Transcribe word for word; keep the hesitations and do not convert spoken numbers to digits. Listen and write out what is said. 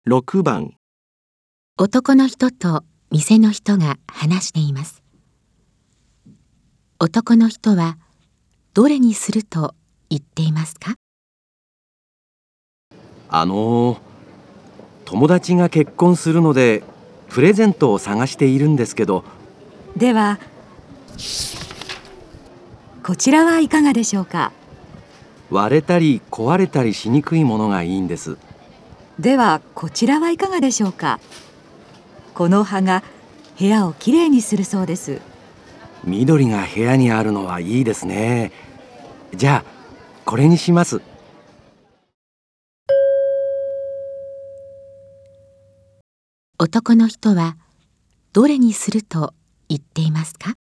ろくばん。 男の人と店の人が話しています。男の人はどれにすると言っていますか？ あのー、友達が結婚するのでプレゼントを探しているんですけど。 ではこちらはいかがでしょうか？ 割れたり壊れたりしにくいものがいいんです。 ではこちらはいかがでしょうか？この葉が部屋をきれいにするそうです。 緑が部屋にあるのはいいですね。じゃあこれにします。 男の人はどれにすると言っていますか？